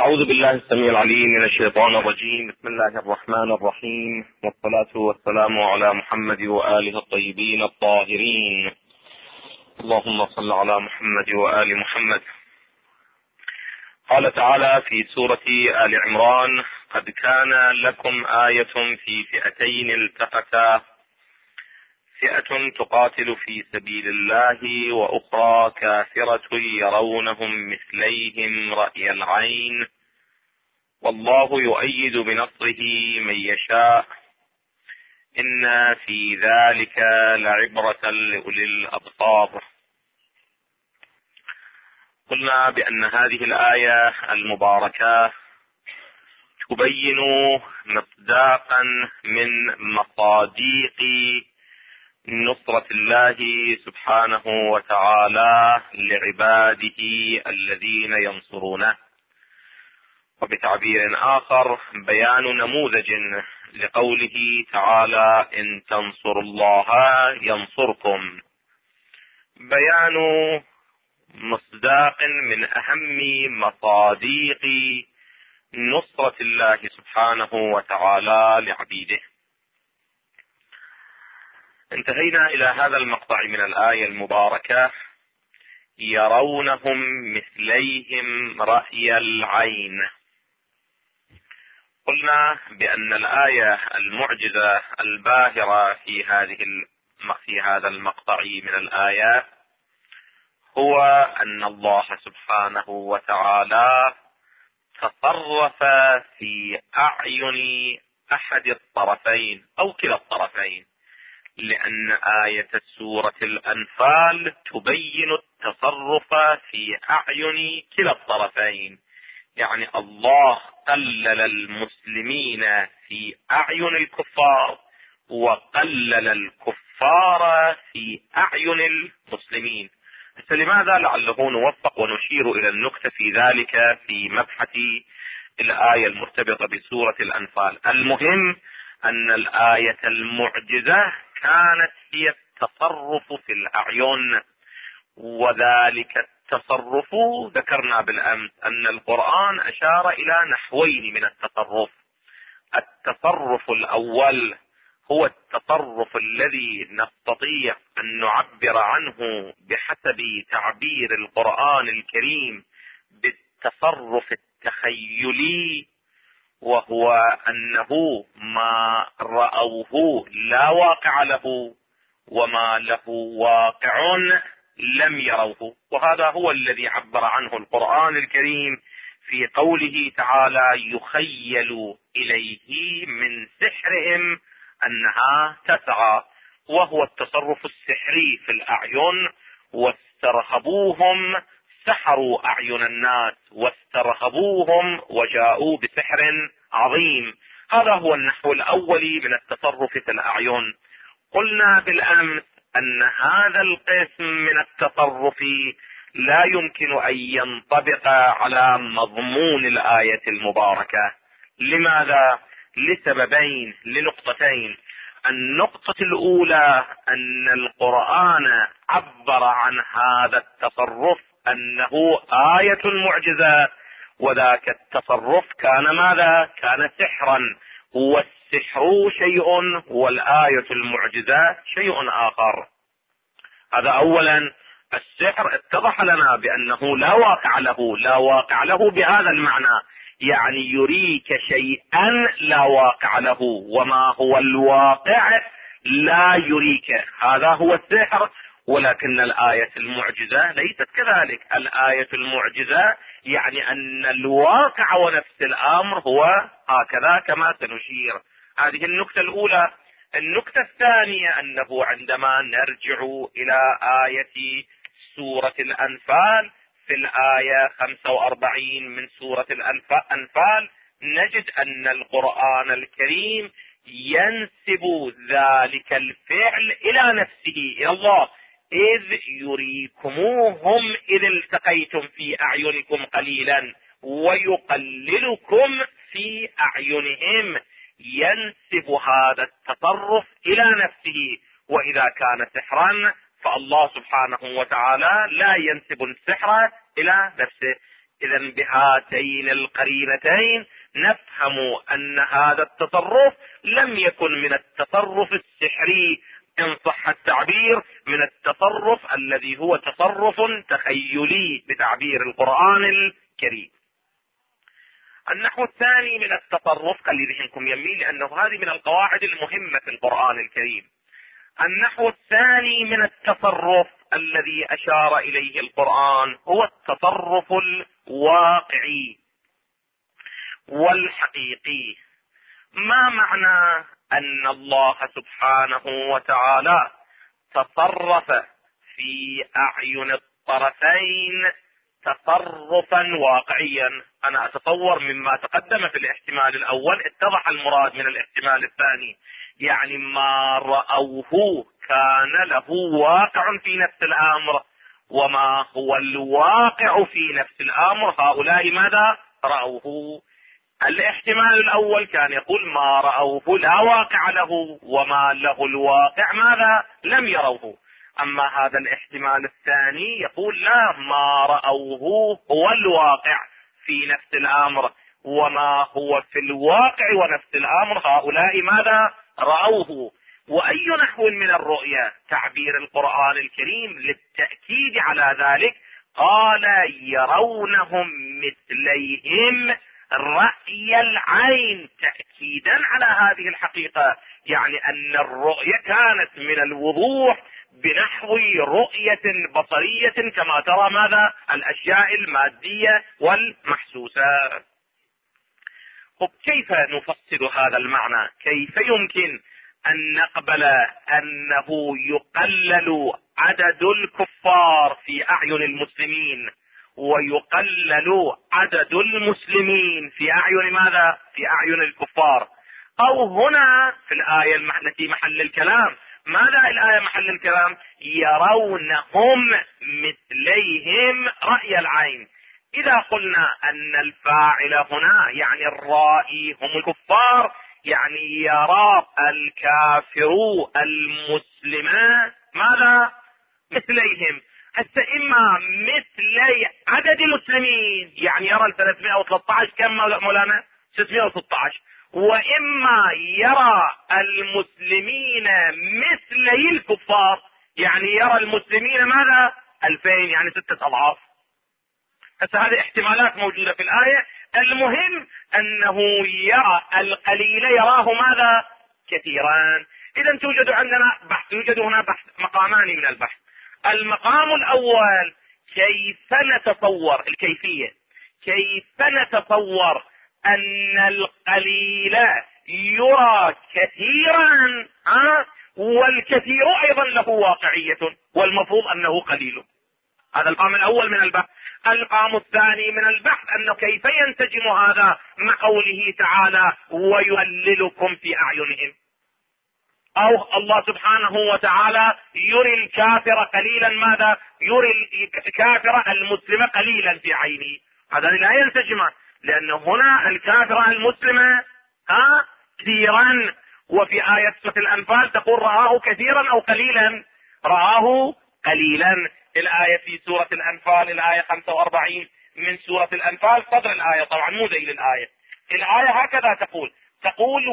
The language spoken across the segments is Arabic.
أعوذ بالله السميع العليم من الشيطان الرجيم. بسم الله الرحمن الرحيم، والصلاة والسلام على محمد وآله الطيبين الطاهرين. اللهم صل على محمد وآل محمد. قال تعالى في سورة آل عمران: قد كان لكم آية في فئتين التقتا، فئة تقاتل في سبيل الله وأخرى كافرة يرونهم مثليهم رأي العين، والله يؤيد بنصره من يشاء، إن في ذلك لعبرة لأولي الأبصار. قلنا بأن هذه الآية المباركة تبين مصداقا من مصاديق نصرة الله سبحانه وتعالى لعباده الذين ينصرونه، وبتعبير آخر بيان نموذج لقوله تعالى: إن تنصروا الله ينصركم، بيان مصداق من أهم مصاديق نصرة الله سبحانه وتعالى لعبيده. انتهينا إلى هذا المقطع من الآية المباركة: يرونهم مثليهم رأي العين. قلنا بأن الآية المعجزة الباهرة في هذا المقطع من الآيات هو أن الله سبحانه وتعالى تصرف في أعين أحد الطرفين أو كلا الطرفين، لأن آية سورة الأنفال تبين التصرف في أعين كلا الطرفين، يعني الله قلل المسلمين في أعين الكفار وقلل الكفار في أعين المسلمين. لماذا؟ لعله نوفق ونشير إلى النكتة في ذلك في مبحث الآية المرتبطة بسورة الأنفال. المهم أن الآية المعجزة كانت هي التصرف في الأعين، وذلك التصرف ذكرنا بالأمس أن القرآن أشار إلى نحوين من التصرف. التصرف الأول هو التصرف الذي نستطيع أن نعبر عنه بحسب تعبير القرآن الكريم بالتصرف التخيلي، وهو أنه ما رأوه لا واقع له، وما له واقع لم يروه. وهذا هو الذي عبر عنه القرآن الكريم في قوله تعالى: يخيل إليه من سحرهم أنها تسعى، وهو التصرف السحري في الأعين. واسترهبوهم، سحروا أعين الناس واسترهبوهم وجاءوا بسحر عظيم. هذا هو النحو الأول من التصرف في الأعين. قلنا بالأمس أن هذا القسم من التصرف لا يمكن أن ينطبق على مضمون الآية المباركة. لماذا؟ لسببين، لنقطتين. النقطة الأولى أن القرآن عبر عن هذا التصرف أنه آية معجزة، وذاك التصرف كان ماذا؟ كان سحرا، والسحر شيء والآية المعجزة شيء آخر. هذا أولا. السحر اتضح لنا بأنه لا واقع له، لا واقع له بهذا المعنى، يعني يريك شيئا لا واقع له، وما هو الواقع لا يريك، هذا هو السحر. ولكن الآية المعجزة ليست كذلك. الآية المعجزة يعني أن الواقع ونفس الأمر هو هكذا كما سنشير. هذه النكتة الأولى. النكتة الثانية أنه عندما نرجع إلى آية سورة الأنفال في الآية 45 من سورة الأنفال نجد أن القرآن الكريم ينسب ذلك الفعل إلى نفسه، إلى الله: إذ يريكموهم إذ التقيتم في أعينكم قليلا ويقللكم في أعينهم. ينسب هذا التصرف إلى نفسه. وإذا كان سحرا فالله سبحانه وتعالى لا ينسب السحر إلى نفسه. إذا بهاتين القرينتين نفهم أن هذا التصرف لم يكن من التصرف السحري إن صح التعبير، من التصرف الذي هو تصرف تخيلي بتعبير القرآن الكريم. النحو الثاني من التصرف، خلي ذهنكم يميل لأنه هذه من القواعد المهمة في القرآن الكريم. النحو الثاني من التصرف الذي أشار إليه القرآن هو التصرف الواقعي والحقيقي. ما معنى أن الله سبحانه وتعالى تصرف في أعين الطرفين تصرفا واقعيا؟ أنا أتصور مما تقدم في الاحتمال الأول اتضح المراد من الاحتمال الثاني، يعني ما رأوه كان له واقع في نفس الأمر، وما هو الواقع في نفس الأمر هؤلاء ماذا رأوه. الاحتمال الأول كان يقول ما رأوه لا واقع له، وما له الواقع ماذا لم يروه. أما هذا الاحتمال الثاني يقول لا، ما رأوه هو الواقع في نفس الأمر، وما هو في الواقع ونفس الأمر هؤلاء ماذا رأوه. وأي نحو من الرؤيا تعبير القرآن الكريم للتأكيد على ذلك، قال يرونهم مثليهم رأي العين، تأكيدا على هذه الحقيقة، يعني أن الرؤية كانت من الوضوح بنحو رؤية بصرية كما ترى ماذا الأشياء المادية والمحسوسة. طب كيف نفصل هذا المعنى؟ كيف يمكن أن نقبل أنه يقلل عدد الكفار في أعين المسلمين ويقلل عدد المسلمين في أعين ماذا؟ في أعين الكفار. أو هنا في الآية التي محل الكلام، ماذا الآية محل الكلام؟ يرونهم مثليهم رأي العين. إذا قلنا أن الفاعل هنا يعني الرائي هم الكفار، يعني يرى الكافر المسلم ماذا؟ مثليهم. هسه إما مثلي عدد المسلمين، يعني يرى 313 كم مولانا؟ 616. وإما يرى المسلمين مثلي الكفار، يعني يرى المسلمين ماذا؟ 2000، يعني 6 أضعاف. هسه هذه احتمالات موجودة في الآية. المهم أنه يرى القليل يراه ماذا؟ كثيرا. إذا توجد عندنا بحث، يوجد هنا بحث، مقامان من البحث. المقام الأول كيف نتصور الكيفية، كيف نتصور أن القليل يرى كثيرا والكثير أيضا له واقعية والمفروض أنه قليل. هذا القام الأول من البحث. القام الثاني من البحث أنه كيف ينسجم هذا مع قوله تعالى ويهللكم في أعينهم، أو الله سبحانه وتعالى يري الكافر قليلا ماذا؟ يري الكافر المسلم قليلا في عينه. هذا لا ينسجم، لأنه هنا الكافر المسلم كثيرا، وفي آية سورة الأنفال تقول رآه كثيرا أو قليلا؟ رآه قليلا. الآية في سورة الأنفال الآية 45 من سورة الأنفال، صدر الآية طبعا مو زي الآية. الآية هكذا تقول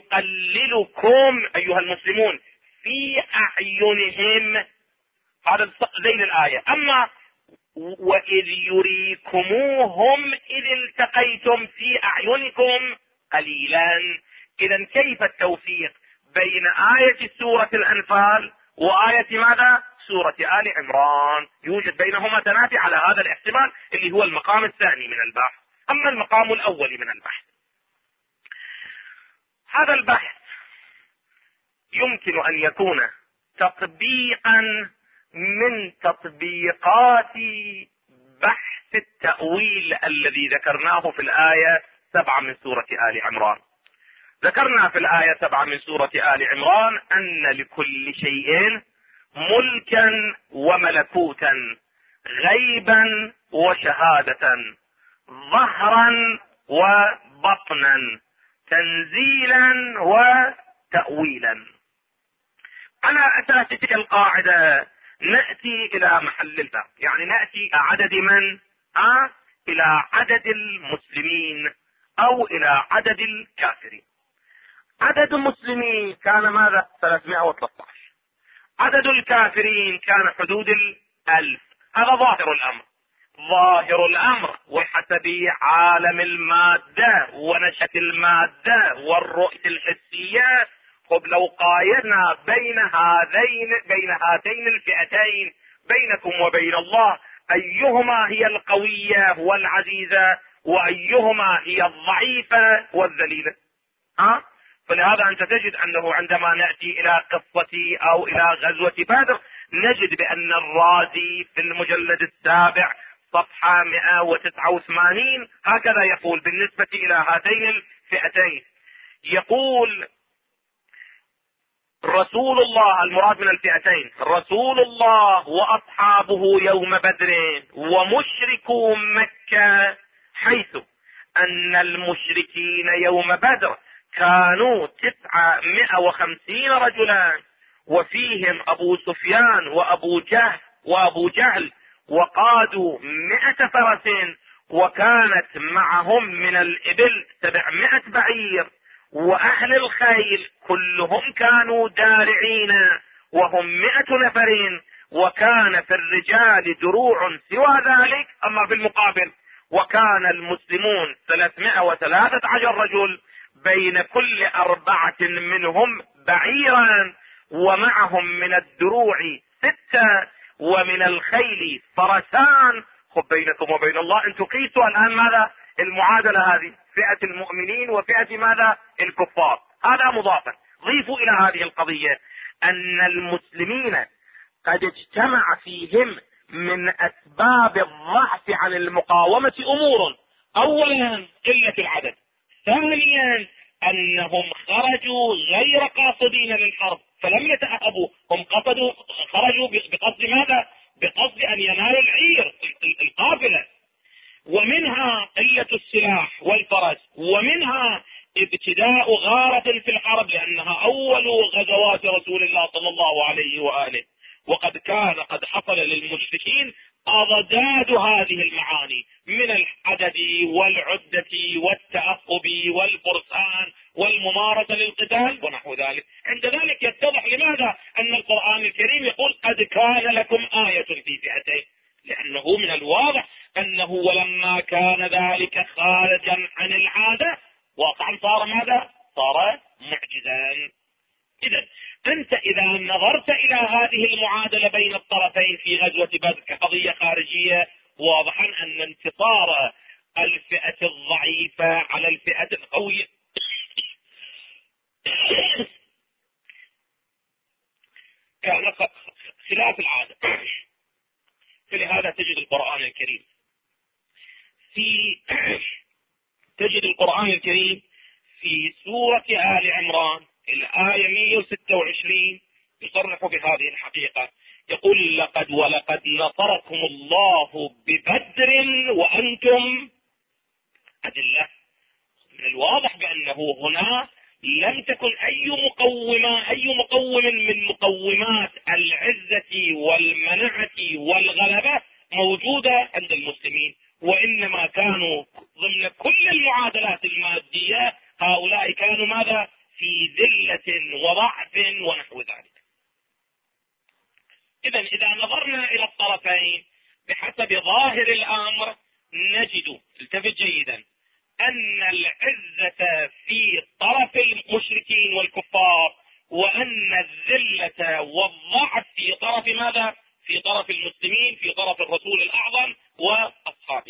ويقللكم أيها المسلمون في أعينهم، هذا زي الآية. أما وإذ يريكموهم إذ التقيتم في أعينكم قليلا. إذا كيف التوفيق بين آية سورة الأنفال وآية ماذا؟ سورة آل عمران؟ يوجد بينهما تنافي على هذا الاحتمال اللي هو المقام الثاني من البحث. أما المقام الأول من البحث، هذا البحث يمكن أن يكون تطبيقا من تطبيقات بحث التأويل الذي ذكرناه في الآية 7 من سورة آل عمران. ذكرنا في الآية 7 من سورة آل عمران أن لكل شيء ملكا وملكوتا، غيبا وشهادة، ظهرا وبطنا، تنزيلا وتأويلا. على أساس تلك القاعدة نأتي إلى محل البحث، يعني نأتي عدد من الى عدد المسلمين او الى عدد الكافرين. عدد المسلمين كان ماذا؟ 313. عدد الكافرين كان حدود 1000. هذا ظاهر الامر. ظاهر الامر وحسب عالم المادة ونشأة المادة والرؤية الحسية. خب لو قايرنا بين هاتين الفئتين بينكم وبين الله، ايهما هي القوية والعزيزة وايهما هي الضعيفة والذليلة؟ فلهذا انت تجد انه عندما نأتي الى قصة او الى غزوة بدر نجد بان الرازي في المجلد 7 صفحة 189 هكذا يقول بالنسبة الى هاتين الفئتين. يقول رسول الله، المراد من الفئتين رسول الله واصحابه يوم بدر ومشركو مكة، حيث ان المشركين يوم بدر كانوا 950 رجلا، وفيهم ابو سفيان وابو جهل وقادوا 100 فرس، وكانت معهم من الابل 700 بعير، واهل الخيل كلهم كانوا دارعين وهم 100 نفر، وكان في الرجال دروع سوى ذلك. اما في المقابل وكان المسلمون 313 رجل، بين كل 4 منهم بعيرا، ومعهم من الدروع 6، ومن الخيل فرسان. خب بينكم وبين الله انتم قيسوا الان ماذا المعادلة هذه؟ فئة المؤمنين وفئة ماذا؟ الكفار. هذا مضافا. ضيفوا الى هذه القضية ان المسلمين قد اجتمع فيهم من اسباب الضعف عن المقاومة امور: اولا قلة العدد، ثانيا انهم خرجوا غير قاصدين للحرب فلم يتأهبوا، هم خرجوا بقصد ماذا؟ بقصد ان ينالوا العير القافلة، ومنها قلة السلاح والفرس، ومنها ابتداء غارة في الحرب لانها اول غزوات رسول الله صلى الله عليه وآله، وقد كان قد حصل للمشركين اضداد هذه المعاني من العدد والعدة والتأقب والفرسان والممارسة للقتال ونحو ذلك. عند ذلك يتضح لماذا ان القرآن الكريم يقول قد كان لكم آية في فئتين، لانه من الواضح انه ولما كان ذلك خارجا عن العادة واقعا صار ماذا؟ صار معجزا. اذا انت اذا نظرت الى هذه المعادلة بين الطرفين في غزوة بدر كقضية خارجية، واضحا ان انتصار الفئة الضعيفة على الفئة القوية كان خلاف العادة. فلهذا تجد القرآن الكريم في سورة آل عمران الآية 126 يصرح بهذه الحقيقة. يقول ولقد نصركم الله ببدر وأنتم أذلة. من الواضح بأنه هنا لم تكن أي مقوم من مقومات العزة والمنعة والغلبة موجودة عند المسلمين، وإنما كانوا ضمن كل المعادلات المادية هؤلاء كانوا ماذا؟ في ذلة وضعف ونحو ذلك. إذا نظرنا إلى الطرفين بحسب ظاهر الأمر نجد، التفت جيدا، أن العزة في طرف المشركين والكفار، وأن الذلة والضعف في طرف ماذا؟ في طرف المسلمين، في طرف الرسول الأعظم وأصحابه.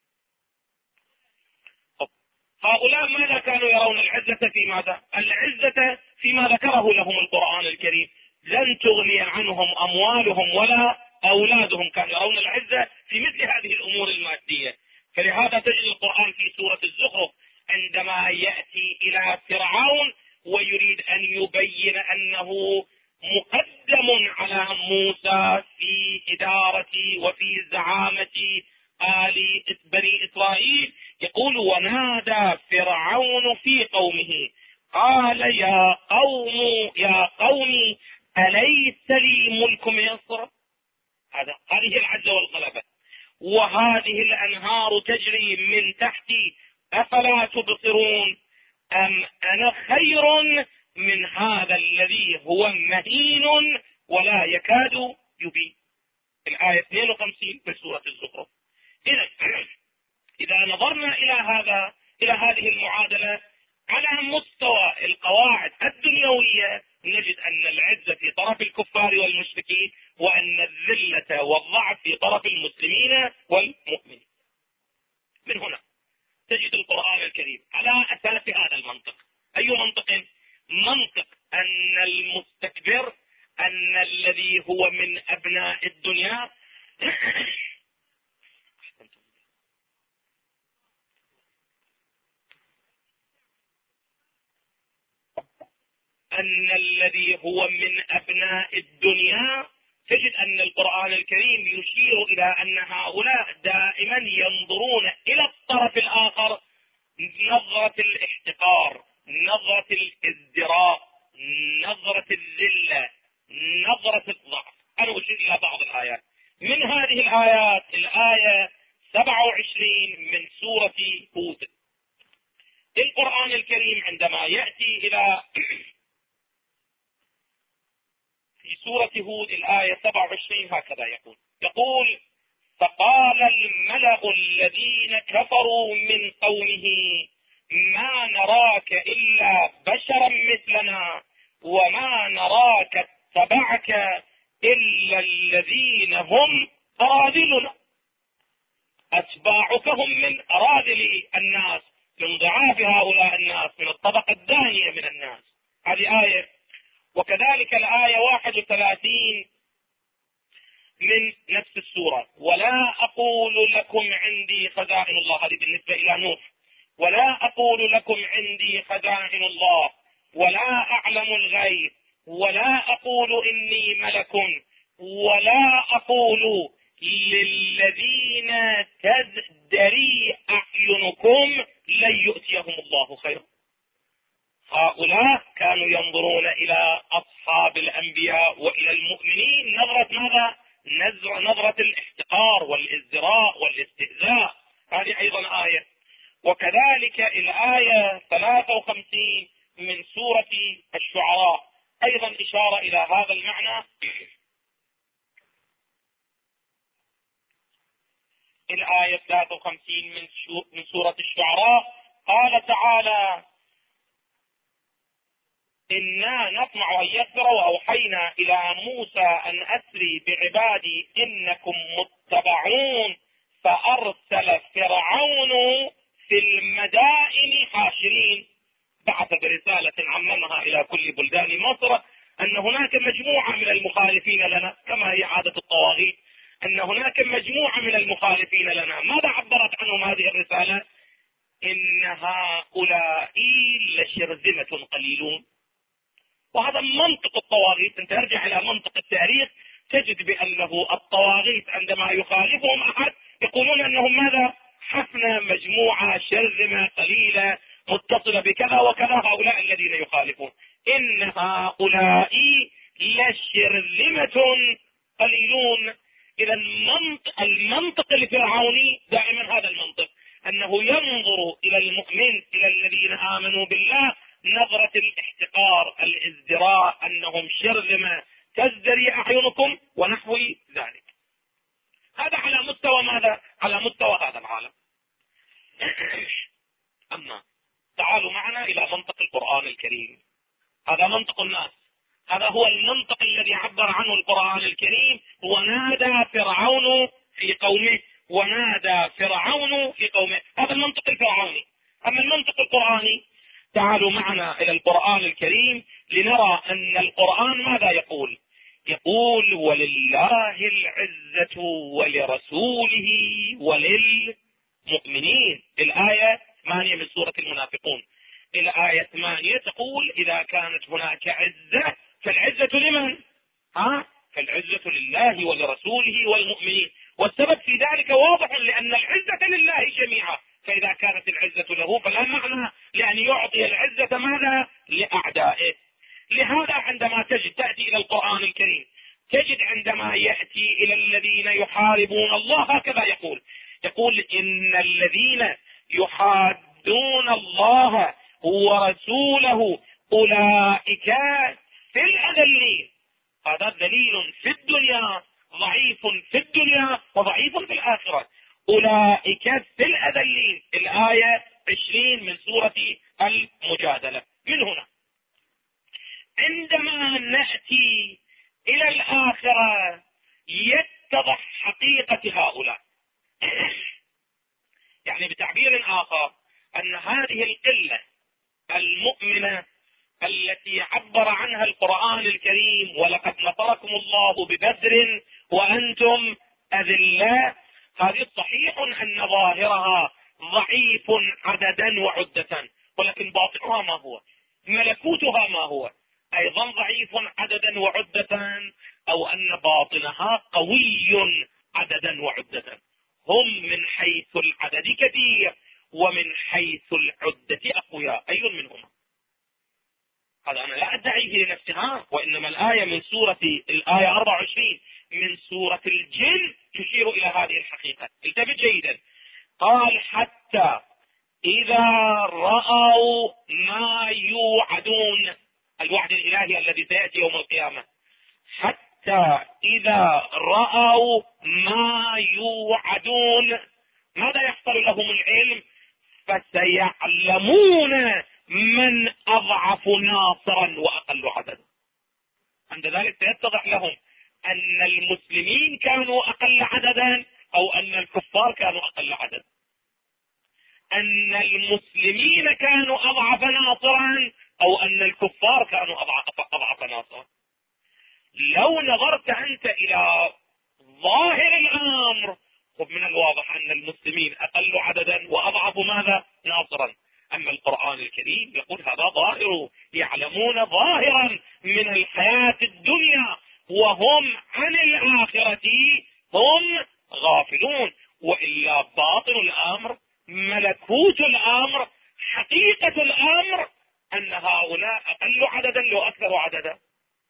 هؤلاء ماذا كانوا يرون العزة في ماذا؟ العزة فيما ذكره لهم القرآن الكريم: لن تغني عنهم أموالهم ولا أولادهم. كانوا يرون العزة في مثل هذه الأمور المادية. فلهذا تجد القرآن في سورة الزخرف عندما يأتي إلى فرعون ويريد أن يبين أنه مقدم على موسى في إدارة وفي زعامة آل بني إسرائيل، يقول: ونادى فرعون في قومه قال يا قوم أليس لي ملك مصر؟ هذه العزة والغلبة، وهذه الأنهار تجري تجري من تحتي أفلا تبصرون أم أنا خير من هذا الذي هو مهين ولا يكاد يبين. الآية 52 من سورة الزخرف. إذا نظرنا إلى هذه المعادلة على مستوى القواعد الدنيوية نجد أن العزة في طرف الكفار والمشركين، وأن الذلة والضعف في طرف المسلمين والمؤمنين. من هنا تجد القرآن الكريم على أساس هذا المنطق. أي منطق؟ منطق أن المستكبر، أن الذي هو من أبناء الدنيا أن الذي هو من أبناء الدنيا، تجد أن القرآن الكريم يشير إلى أن هؤلاء دائما ينظرون إلى الطرف الآخر نظرة الاحتقار، نظرة الازدراء، نظرة الذلة، نظرة الضعف. أنا أشير إلى بعض الآيات. من هذه الآيات الآية 27 من سورة هود. القرآن الكريم عندما يأتي إلى في سورة هود الآية 27 هكذا يقول: فقال الملأ الذين كفروا من قومه ما نراك إلا بشرا مثلنا وما نراك اتبعك إلا الذين هم أراذلنا. أتباعك هم من أراذل الناس، من ضعاف هؤلاء الناس، من الطبقة الدانية من الناس. هذه آية. وكذلك الآية 31 من نفس السورة: ولا أقول لكم عندي خزائن الله. هذه بالنسبة إلى نوح. ولا أقول لكم عندي خزائن الله ولا أعلم الغيب ولا أقول إني ملك ولا أقول للذين تزدري أعينكم لن يؤتيهم الله خيرا. هؤلاء كانوا ينظرون إلى أصحاب الأنبياء وإلى المؤمنين نظرة ماذا؟ نظرة الاحتقار والازدراء والاستهزاء. هذه أيضا آية. وكذلك الآية 53 من سورة الشعراء أيضا إشارة إلى هذا المعنى. الآية 53 من سورة الشعراء قال تعالى: إنا نطمع أن يغفر وأوحينا إلى موسى أن أسري بعبادي إنكم متبعون فأرسل فرعون في المدائن حاشرين. بعث برسالة عممها إلى كل بلدان مصر أن هناك مجموعة من المخالفين لنا، كما هي عادة الطواغيت، أن هناك مجموعة من المخالفين لنا. ماذا عبرت عنهم هذه الرسالة؟ إن هؤلاء لشرذمة قليلون. وهذا منطق الطواغيت. أنت ترجع إلى منطق التاريخ تجد بأنه الطواغيت عندما يخالفهم أحد يقولون أنهم ماذا؟ حفنة، مجموعة شرذمة قليلة متصلة بكذا وكذا. هؤلاء الذين يخالفون إن هؤلاء لشرذمة قليلون. إذا المنطق الفرعوني دائما هذا المنطق، أنه ينظر إلى المؤمن، إلى الذين آمنوا بالله، نظرة الاحتقار، الازدراء، أنهم شرذمة تزدري أعينكم ونحو ذلك. هذا على مستوى ماذا؟ على مستوى هذا العالم. أما تعالوا معنا إلى منطق القرآن الكريم. هذا منطق الناس، هذا هو المنطق الذي عبر عنه القرآن الكريم. ونادى فرعون في قومه، ونادى فرعون في قومه. هذا المنطق الفرعوني. أما المنطق القرآني، تعالوا معنا إلى القرآن الكريم لنرى أن القرآن ماذا يقول. يقول: ولله العزة ولرسوله وللمؤمنين. الآية 8 من سورة المنافقون. الآية 8 تقول: إذا كانت هناك عزة فالعزة لمن؟ فالعزة لله ولرسوله والمؤمنين. والسبب في ذلك واضح، لأن العزة لله جميعا. فإذا كانت العزة له فلا معنى لأن يعطي العزة ماذا؟ لأعدائه. لهذا عندما تأتي إلى القرآن الكريم تجد عندما يأتي إلى الذين يحاربون الله هكذا يقول: يقول إن الذين يحادون الله ورسوله أولئك في الأذلين. هذا دليل في الدنيا ضعيف في الدنيا وضعيف في الآخرة. أولئك في الأذلين، الآية 20 من سورة المجادلة. من هنا عندما نأتي إلى الآخرة يتضح حقيقة هؤلاء. يعني بتعبير آخر أن هذه القلة المؤمنة التي عبر عنها القرآن الكريم ولقد نصركم الله ببدر وأنتم أذلاء، هذه صحيح أن ظاهرها ضعيف عددا وعدة، ولكن باطنها ما هو؟ ملكوتها ما هو؟ أيضا ضعيف عددا وعدة، أو أن باطنها قوي عددا وعدة. هم من حيث العدد كثير ومن حيث العدة أقوياء. أي منهما؟ هذا أنا لا أدعيه لنفسها، وإنما الآية من سورة الآية 24 من سورة الجن تشير إلى هذه الحقيقة. انتبه جيدا. قال حتى إذا رأوا ما يوعدون، الوعد الإلهي الذي سيأتي يوم القيامة. حتى إذا رأوا ما يوعدون ماذا يحصل لهم؟ العلم. فسيعلمون من أضعف ناصرا وأقل عددا. عند ذلك سيتضح لهم أن المسلمين كانوا أقل عددا أو أن الكفار كانوا أقل عددا، أن المسلمين كانوا أضعف ناصرا أو أن الكفار كانوا أضعف ناصرا. لو نظرت أنت إلى ظاهر الأمر من الواضح أن المسلمين أقل عددا وأضعف ماذا؟ ناصرا. أما القرآن الكريم يقول هذا ظاهر، يعلمون ظاهرا من الحياة الدنيا وهم عن الآخرة هم غافلون. وإلا باطن الأمر، ملكوت الأمر، حقيقة الأمر أن هؤلاء أقل عددا لو أكثر عددا.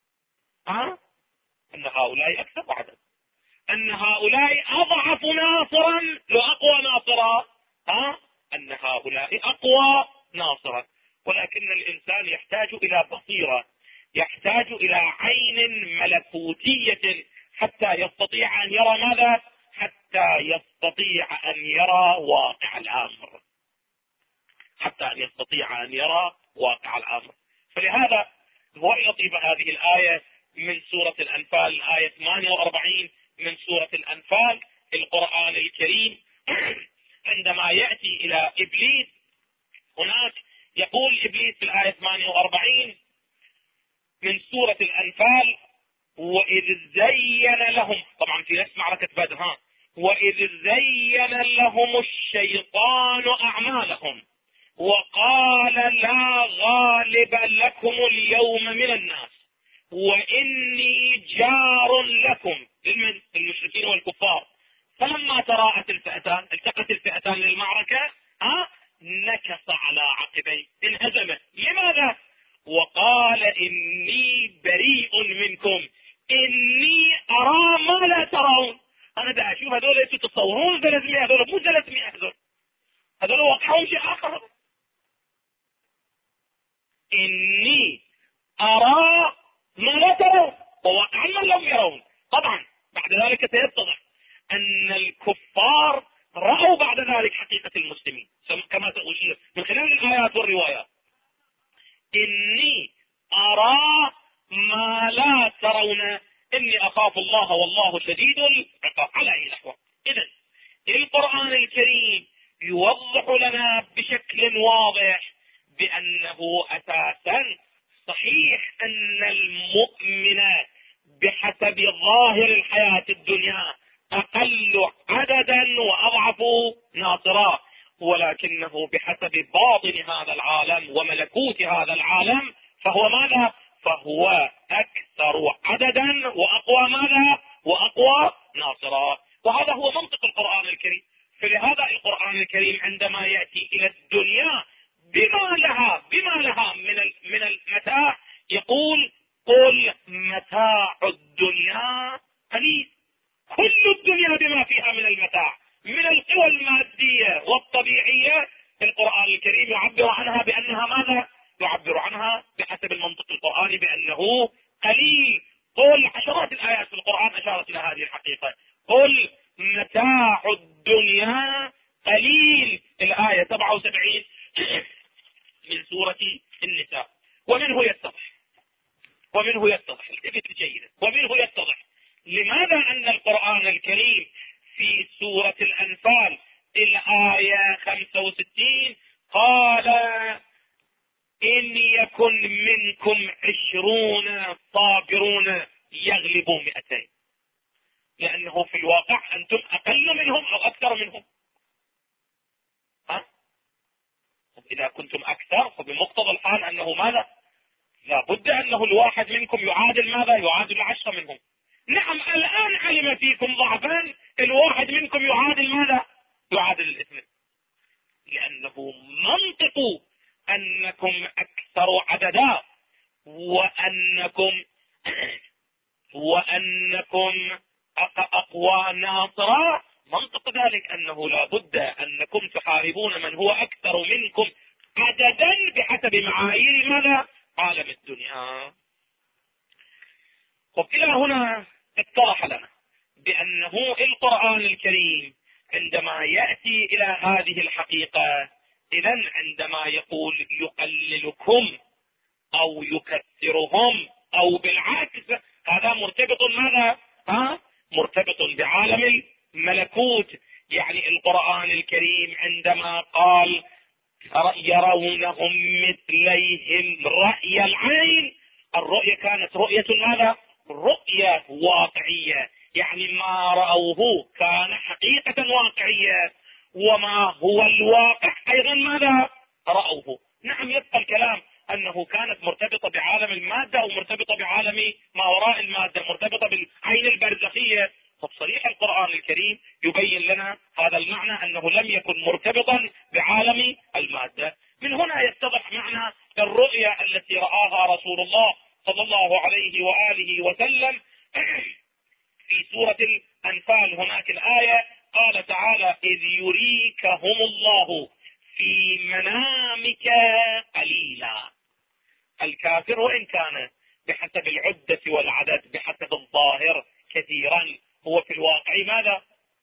أن هؤلاء أكثر عددا، أن هؤلاء أضعف ناصرا لو أقوى ناصرا، أن هؤلاء أقوى ناصرا. ولكن الإنسان يحتاج إلى بصيرة، يحتاج إلى عين ملكوتية حتى يستطيع أن يرى ماذا؟ حتى يستطيع أن يرى واقع الأمر، حتى أن يستطيع أن يرى واقع الأمر. فلهذا هو يطيب هذه الآية من سورة الأنفال، الآية 48 من سورة الأنفال. القرآن الكريم عندما يأتي إلى إبليس هناك يقول إبليس في الآية 48 من سورة الأنفال: وإذ زين لهم، طبعا في نفس معركة بدر، وإذ زين لهم الشيطان أعمالهم وقال لا غالب لكم اليوم من الناس وإني جار لكم، المشركين والكفار. فلما تراءت الفئتان، التقت الفئتان للمعركة، نكص على عقبيه، انهزم. لماذا؟ وقال إني بريء منكم إني أرى ما لا ترون. أنا دا أشوف هذول يتصورون 300، هذول مو 300، هذول وقعهم شيء آخر. إني أرى ما لا ترون وواقعا ما لم يرون. طبعا بعد ذلك سيتضح أن الكفار رأوا بعد ذلك حقيقة المسلمين كما سأشير من خلال الآيات والروايات. إني أرى ما لا ترون إني أخاف الله والله شديد العقاب. على أي نحو. إذن القرآن الكريم يوضح لنا بشكل واضح بأنه أساسا صحيح أن المؤمن بحسب ظاهر الحياة الدنيا أقل عددا وأضعف ناصرا، ولكنه بحسب باطن هذا العالم وملكوت هذا العالم فهو ماذا؟ فهو أكثر عددا وأقوى ماذا؟ وأقوى ناصرا. وهذا هو منطق القرآن الكريم. فلهذا القرآن الكريم عندما يأتي إلى الدنيا بما لها من المتاع يقول: قل متاع الدنيا قليل. كل الدنيا بما فيها من المتاع، من أن القوى المادية والطبيعية القرآن الكريم يعبر عنها بأنها ماذا؟ يعبر عنها بحسب المنطق القرآني بأنه قليل. قل عشرات الآيات في القرآن أشارت إلى هذه الحقيقة. قل متاع الدنيا قليل، الآية 77 من سورة النساء. ومنه يتضح التفت جيدا، ومنه يتضح لماذا أن القرآن الكريم في سورة الأنفال الآية 65 قال إن يكن منكم 20 صابرون يغلبوا 200، لأنه في الواقع أنتم أقل منهم أو أكثر منهم. إذا كنتم أكثر فبمقتضى الحال أنه ماذا؟ لابد أنه الواحد منكم يعادل ماذا؟ يعادل 10 منهم. نعم الآن علم فيكم ضعفا، الواحد منكم يعادل ماذا؟ يعادل 2، لأنه منطق أنكم أكثر عددا وأنكم أقوى ناصرا، منطق ذلك أنه لابد أنكم تحاربون من هو أكثر منكم عددا بحسب معايير ماذا؟ عالم الدنيا. وإلى هنا اتضح لنا بأنه القرآن الكريم عندما يأتي إلى هذه الحقيقة، إذن عندما يقول يقللكم أو يكثرهم أو بالعكس، هذا مرتبط ماذا؟ مرتبط بعالم الملكوت. يعني القرآن الكريم عندما قال يرونهم مثليهم رأي العين، الرؤية كانت رؤية ماذا؟ رؤية واقعية، يعني ما رأوه كان حقيقة واقعية، وما هو الواقع أيضا ماذا؟ رأوه. نعم يبقى الكلام أنه كانت مرتبطة بعالم المادة أو مرتبطة بعالم ما وراء المادة، مرتبطة بالعين البرزخية. فصريح القرآن الكريم يبين لنا هذا المعنى، أنه لم يكن مرتبطا بعالم المادة. من هنا يتضح معنى الرؤيا التي رآها رسول الله صلى الله عليه وآله وسلم في سورة الأنفال. هناك الآية قال تعالى إذ يريكهم الله في منامك قليلا. الكافر وإن كان بحسب العدة والعدد بحسب الظاهر كثيرا، هو في الواقع ماذا؟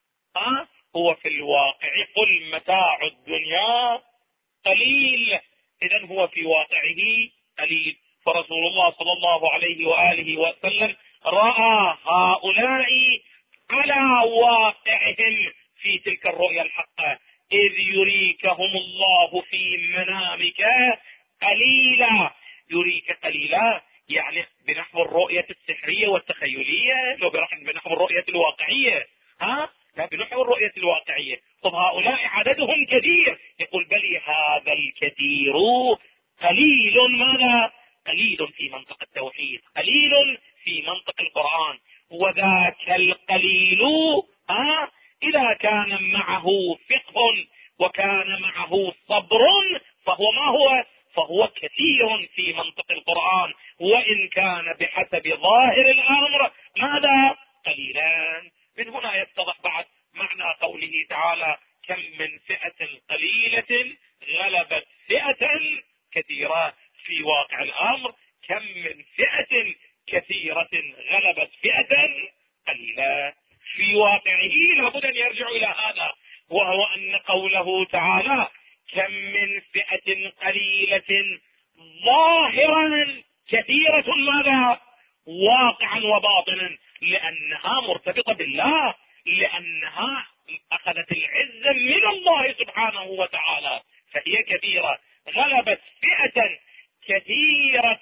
هو في الواقع قل متاع الدنيا قليل، إذن هو في واقعه قليل. فرسول الله صلى الله عليه وآله وسلم رأى هؤلاء على واقعهم في تلك الرؤيا الحقة. إذ يريكهم الله في منامك قليلا، يريك قليلا يعني بنحو الرؤية السحرية والتخيلية، لو بنحو الرؤية الواقعية، لا بنحو الرؤية الواقعية. طب هؤلاء عددهم كثير، يقول بل هذا الكثير قليل. ماذا؟ قليل في منطق التوحيد، قليل في منطق القرآن. وذاك القليل إذا كان معه فقه وكان معه صبر فهو ما هو؟ فهو كثير في منطق القرآن، وإن كان بحسب ظاهر الأمر ماذا؟ قليلان. من هنا يتضح بعد معنى قوله تعالى كم من فئة قليلة غلبت فئة كثيرة. في واقع الأمر كم من فئة كثيرة غلبت فئة قليلة. في واقعه لابد أن يرجع إلى هذا، وهو أن قوله تعالى كم من فئة قليلة ظاهرا كثيرة ماذا؟ واقعا وباطنا، لأنها مرتبطة بالله، لأنها أخذت العزة من الله سبحانه وتعالى، فهي كثيرة. غلبت فئة كثيرة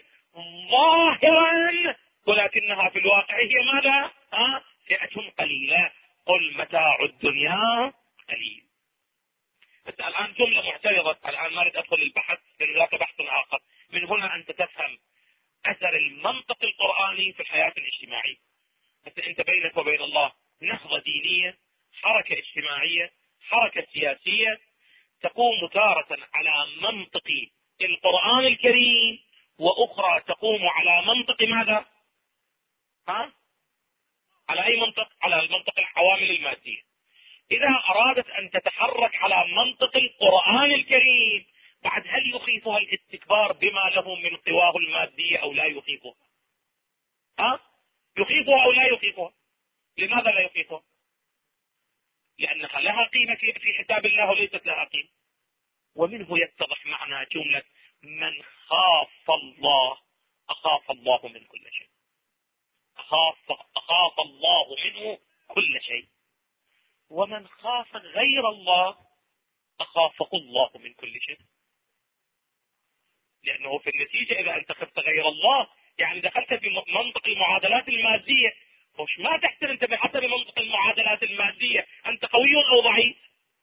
ظاهرا، ولكنها في الواقع هي ماذا؟ فئة قليلة. قل متاع الدنيا قليل. بس الآن جملة معترضة، الآن ما أريد أدخل البحث لأن ذاك بحث آخر. من هنا أنت تفهم أثر المنطق القرآني في الحياة الاجتماعية. بس أنت بينك وبين الله نهضة دينية، حركة اجتماعية، حركة سياسية تقوم تارة على منطق القرآن الكريم، وأخرى تقوم على منطق ماذا؟ على أي منطق؟ على المنطق العوامل المادية. إذا أرادت أن تتحرك على منطق القرآن الكريم، بعد هل يخيفها الاستكبار بما له من قواه المادية أو لا يخيفها؟ يخيفها أو لا يخيفها؟ لماذا لا يخيفها؟ لأنها لها قيمة في حساب الله وليست لها قيمة. ومنه يتضح معنى جملة من خاف الله أخاف الله من كل شيء. أخاف الله منه كل شيء. ومن خاف غير الله أخافه الله من كل شيء. لأنه في النتيجة إذا أنت خفت غير الله يعني دخلت في منطق المعادلات المادية، مش ما تحسن أنت بحسب منطق المعادلات المادية أنت قوي أو ضعيف.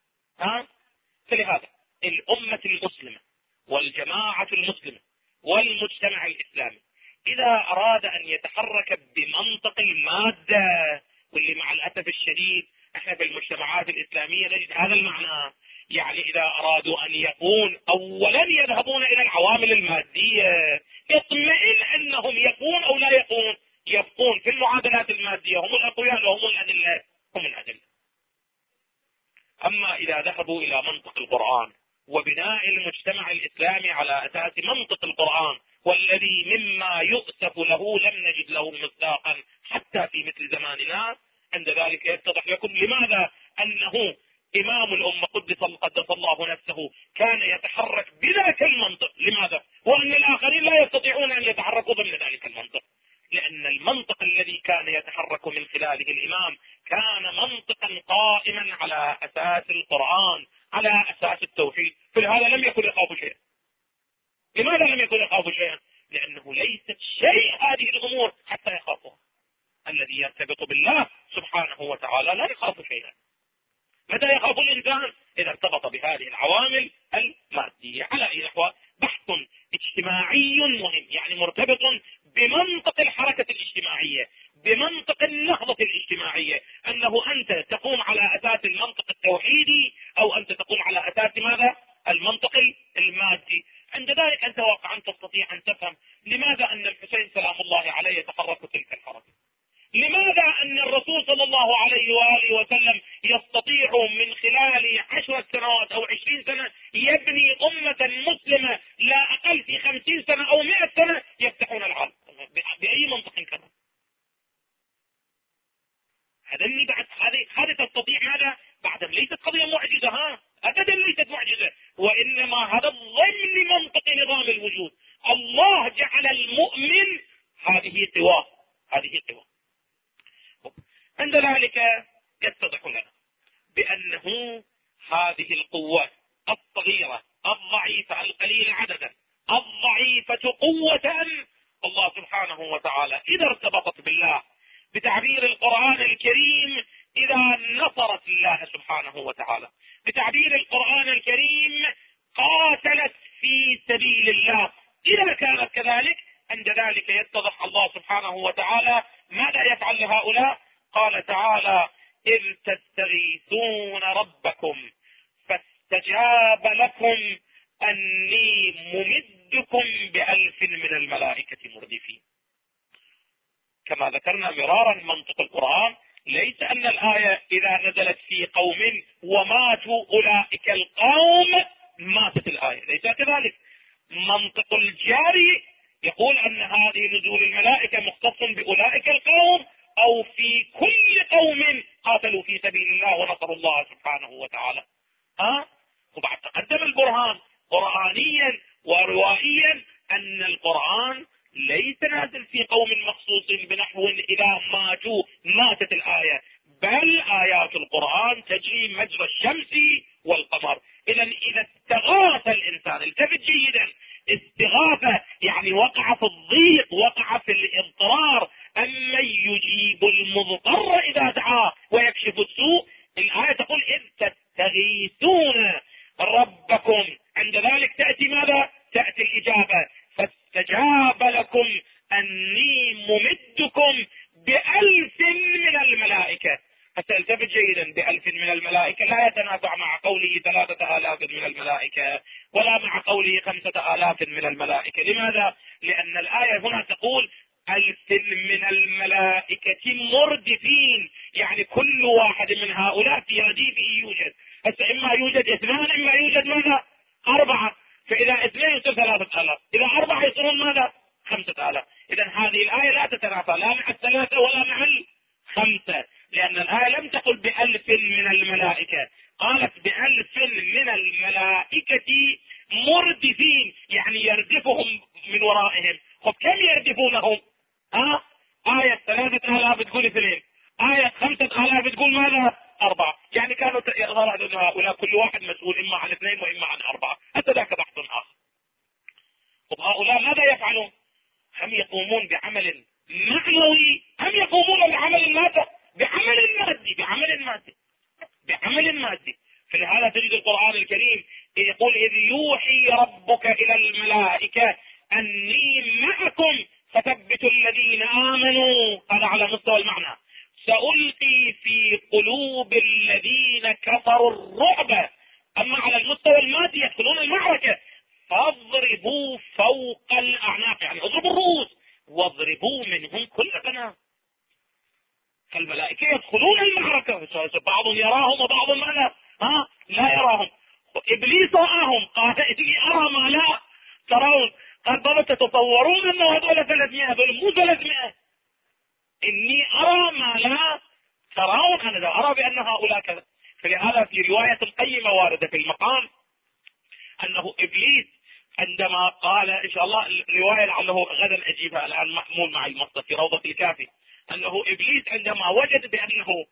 فلهذا الأمة المسلمة والجماعة المسلمة والمجتمع الإسلامي إذا أراد أن يتحرك بمنطق المادة، واللي مع الأسف الشديد احنا بالمجتمعات الإسلامية نجد هذا المعنى، يعني إذا أرادوا أن يكون أولا يذهبون إلى العوامل المادية، يطمئن أنهم يكون أو لا يكون، يبقون في المعادلات المادية هم الأقوياء وهم الأدلة، هم الأدلة. أما إذا ذهبوا إلى منطق القرآن وبناء المجتمع الإسلامي على أساس منطق القرآن، والذي مما يؤسف له لم نجد له مصداقا حتى في مثل زماننا، عند ذلك يتضح لكم لماذا أنه إمام الأمة قدس الله نفسه كان يتحرك بذاك المنطق. لماذا؟ وأن الآخرين لا يستطيعون أن يتحركوا ضمن ذلك المنطق، لأن المنطق الذي كان يتحرك من خلاله الإمام كان منطقا قائما على أساس القرآن، على أساس التوحيد. فلهذا لم يكن يخاف شيئا. لماذا لم يكن يخاف شيئا؟ لأنه ليست شيء هذه الأمور حتى يخافها. الذي يرتبط بالله سبحانه وتعالى لا يخاف شيئا. متى يخاف الإنسان؟ إذا ارتبط بهذه العوامل المادية. على أي نحو بحث اجتماعي مهم، يعني مرتبط بمنطق الحركة الاجتماعية، بمنطق النهضة الاجتماعية، أنه أنت تقوم على أساس المنطق التوحيدي أو أنت تقوم على أساس ماذا؟ المنطق المادي. عند ذلك أنت واقعا تستطيع أن تفهم لماذا أن الحسين سلام الله عليه يتحرك تلك الحركة، لماذا أن الرسول صلى الله عليه وآله وسلم يستطيع من خلال 10 سنوات أو 20 سنة يبني أمة مسلمة لا أقل في 50 سنة أو 100 سنة يفتحون العالم. بأي منطق كان هذا؟ بعد هذه تستطيع ماذا؟ بعد ليست قضية معجزة، أبدا ليست معجزة، وإنما هذا ضمن منطق نظام الوجود. الله جعل المؤمن هذه قواه، هذه قواه. عند ذلك يتضح لنا بأنه هذه القوة الصغيرة الضعيفة القليلة عددا الضعيفة قوة، الله سبحانه وتعالى إذا ارتبطت بالله بتعبير القرآن الكريم، إذا نصرت الله سبحانه وتعالى بتعبير القرآن الكريم قاتلت في سبيل الله، إذا كانت كذلك عند ذلك يتضح الله سبحانه وتعالى ماذا يفعل لهؤلاء. قال تعالى إذ تستغيثون ربكم فاستجاب لكم أني ممدكم ب1000 من الملائكة مردفين. كما ذكرنا مرارا منطق القرآن ليس أن الآية إذا نزلت في قوم وماتوا أولئك القوم ماتت الآية، ليس كذلك. منطق الجاري يقول أن هذه نزول الملائكة مختص بأولئك القوم أو في كل قوم قاتلوا في سبيل الله ونصروا الله سبحانه وتعالى. وبعد تقدم البرهان قرآنيا وروائيا أن القرآن ليس نازل في قوم مخصوص بنحو إذا ماتوا ماتت الآية، بل آيات القرآن تجري مجرى الشمس والقمر. إذا استغاث الإنسان، التفت جيدا، استغاثة يعني وقع في الضيق، وقع في الاضطرار، أمن يجيب المضطر إذا دعاه ويكشف السوء. الآية تقول إذ تستغيثون ربكم، عند ذلك تأتي ماذا؟ تأتي الإجابة فاستجاب لكم أني ممدكم ب1000 من الملائكة. فالتفت جيدا، ب1000 من الملائكة لا يتنافع مع قوله 3000 من الملائكة ولا مع قوله 5000 من الملائكة. لماذا؟ لأن الآية هنا تقول 1000 من الملائكة مردفين، يعني كل واحد من هؤلاء في رديفه يوجد. هسه اما يوجد 2، اما يوجد ماذا 4. فاذا 2 يصير 3000، اذا 4 يصيرون ماذا 5000. اذا هذه الايه لا تتنافى لا مع 3 ولا مع 5، لان الايه لم تقل ب1000 من الملائكه، قالت ب1000 من الملائكه مردفين، يعني يردفهم من ورائهم. خب كم يردفونهم؟ آية 3000 تقول 2، آية 5000 تقول ماذا 4. يعني كانوا يظهر أن هؤلاء كل واحد مسؤول إما عن 2 وإما عن 4. حتى ذاك بحث آخر. وهؤلاء ماذا يفعلون؟ هم يقومون بعمل معنوي، هم يقومون بعمل ماذا؟ بعمل مادي. فلهذا تجد القرآن الكريم يقول إذ يوحي ربك إلى الملائكة أني معكم فثبتوا الذين آمنوا. هذا على مستوى المعنى. سألقي في قلوب الذين كفروا الرعب. أما على المستوى المادي يدخلون المعركة فاضربوا فوق الأعناق، يعني اضربوا الرؤوس واضربوا منهم كل بنان. فالملائكة يدخلون المعركة، بعض يراهم وبعض لا يراهم. إبليس رآهم قال إني أرى ما لا ترون. قال بابا تتصورون أنه هذول 300، هذول مو 300. إني أرى ما لا ترون، أنا لا أرى بأن هؤلاء كذا. فلهذا في رواية قيمة واردة في المقام أنه إبليس عندما قال إن شاء الله الرواية لعله غدا أجيبها الآن محمول معي المصدر في روضة الكافي، أنه إبليس عندما وجد بأنه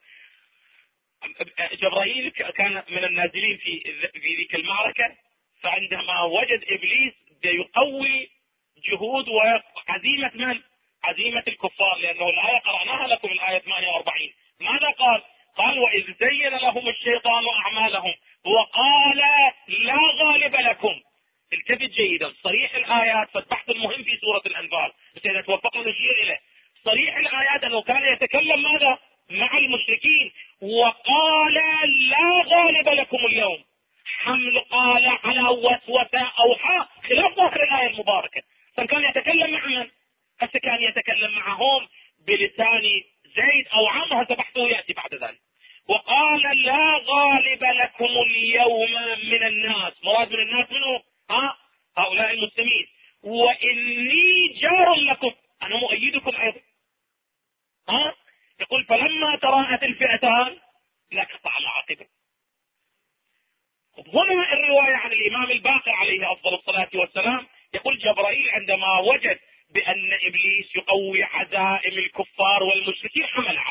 جبرائيل كان من النازلين في ذيك المعركة، فعندما وجد إبليس يقوي جهود وعزيمة من؟ عزيمة الكفار، لأنه الآية قرأناها لكم الآية 48. ماذا قال؟ قال وإذ زين لهم الشيطان أعمالهم وقال لا غالب لكم. التفت جيدا، صريح الآيات، فالبحث المهم في سورة الأنفال بس إذا توفقنا نشير إليه. صريح الآيات أنه كان يتكلم ماذا؟ مع المشركين وقال لا غالب لكم اليوم. حمل قال على وسوسة أوحى خلاف ظاهر الآية المباركة. فكان يتكلم مع من؟ هسه كان يتكلم معهم بلسان زيد أو عمرو، هذا بحثه يأتي بعد ذلك. وقال لا غالب لكم اليوم من الناس، مراد من الناس منه هؤلاء المسلمين، وإني جار لكم، أنا مؤيدكم أيضا. يقول فلما تراءت الفئتان نكص العاقبة. هنا الرواية عن الإمام الباقر عليه أفضل الصلاة والسلام يقول جبرائيل عندما وجد بأن إبليس يقوي عزائم الكفار والمشركين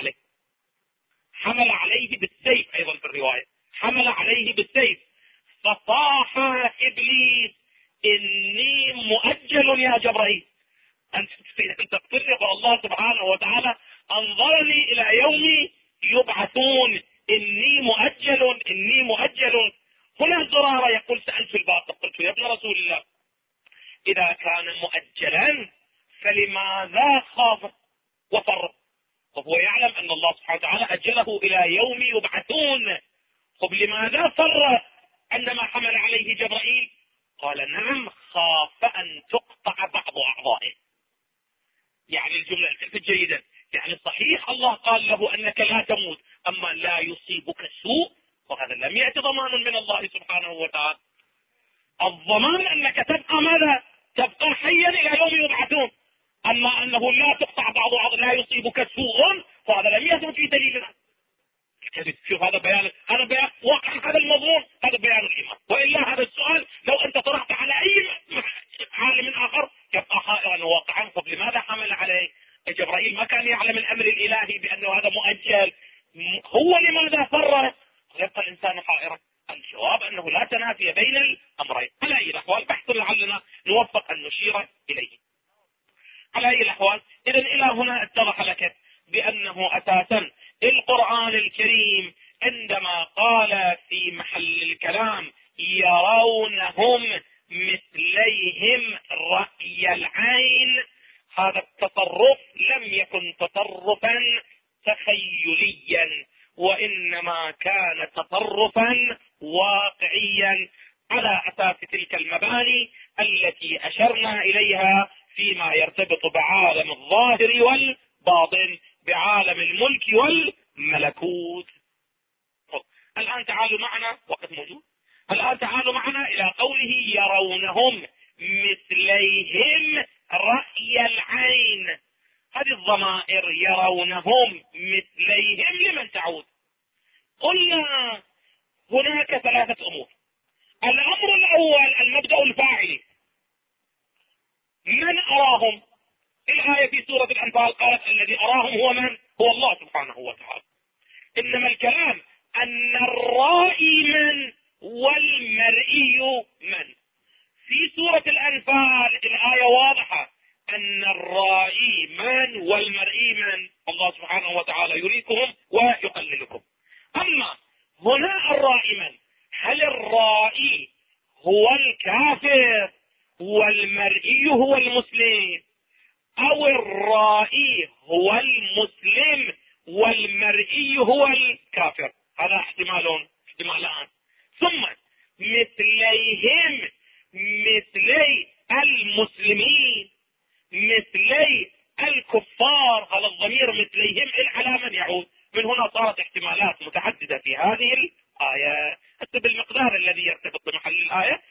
حمل عليه بالسيف. أيضا في الرواية حمل عليه بالسيف، فصاح إبليس إني مؤجل يا جبرائيل. أنت تفرق الله سبحانه وتعالى أنظرني إلى يوم يبعثون، إني مؤجل. هنا زرارة يقول سألت الباقر قلت يا ابن رسول الله إذا كان مؤجلا فلماذا خاف وفر؟ وهو يعلم أن الله سبحانه وتعالى أجله إلى يوم يبعثون. طب لماذا فر عندما حمل عليه جبرائيل؟ قال نعم خاف أن تقطع بعض أعضائه. يعني الجملة جيدا، يعني صحيح الله قال له أنك لا تموت، أما لا يصيبك سوء، وهذا لم يأتي ضمان من الله سبحانه وتعالى. الضمان أنك تبقى ماذا؟ تبقى حيا إلى يوم يبعثون. أما أنه لا تقطع بعض أعضائه لا يصيبك سوء، فهذا لم يثبت في دليلنا. شوف هذا بيان واقع هذا المضمون، هذا بيان الإيمان. وإلا هذا السؤال لو أنت طرحت على أي عالم آخر يبقى خائرا واقعا. طب لماذا حمل عليه جبرائيل؟ ما كان يعلم الأمر الإلهي بأنه هذا مؤجل؟ هو لماذا فر؟ يبقى الإنسان حائرا. الجواب أنه لا تنافي بين الأمرين. على أي الأحوال بحث لعلنا نوفق أن نشير إليه. على أي الأحوال إذن إلى هنا اتضح لك بأنه أساسا القرآن الكريم عندما قال في محل الكلام يرونهم مثليهم رأي العين، هذا التصرف لم يكن تصرفا تخيليا، وإنما كان تصرفا واقعيا على أساس تلك المباني التي أشرنا إليها فيما يرتبط بعالم الظاهر والباطن، بعالم الملك ملكوت. الآن تعالوا معنا، وقت موجود، الآن تعالوا معنا إلى قوله يرونهم مثليهم رأي العين. هذه الضمائر يرونهم مثليهم لمن تعود؟ قلنا هناك ثلاثة أمور. الأمر الأول المبدأ الفاعلي، من أراهم؟ الآية في سورة الأنفال قالت الذي أراهم هو من؟ هو الله سبحانه وتعالى. إنما الكلام أن الرائي من والمرئي من. في سورة الأنفال الآية واضحة أن الرائي من والمرئي من، الله سبحانه وتعالى يريكهم ويقللكم. أما هنا الرائي من؟ هل الرائي هو الكافر والمرئي هو المسلم، أو الرائي هو المسلم والمرئي هو الكافر؟ هذا احتمالان. ثم مثليهم، مثلي المسلمين، مثلي الكفار، هذا الضمير مثليهم على من يعود؟ من هنا صارت احتمالات متعددة في هذه الآية، حتى بالمقدار الذي يرتبط بمحل الآية